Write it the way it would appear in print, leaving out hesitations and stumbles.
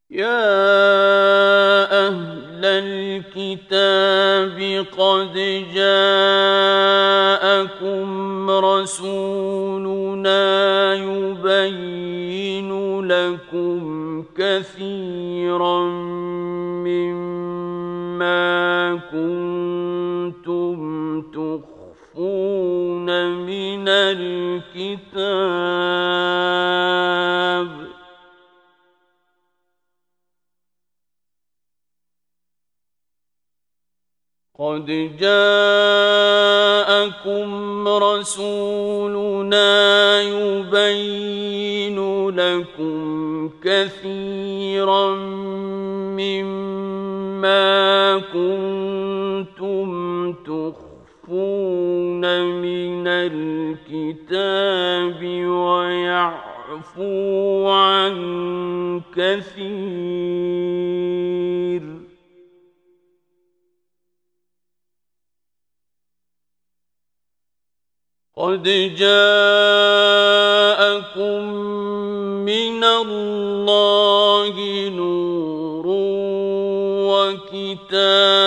يا أهل الكتاب قد جاءكم رسولنا يبين لكم كثيرا مما كنتم تخفون من الكتاب قد جاءكم رسولنا يبين لكم كثيرا مما كنتم تخفون من الكتاب ويعفو عن كثير قد جاءكم من الله نور وكتاب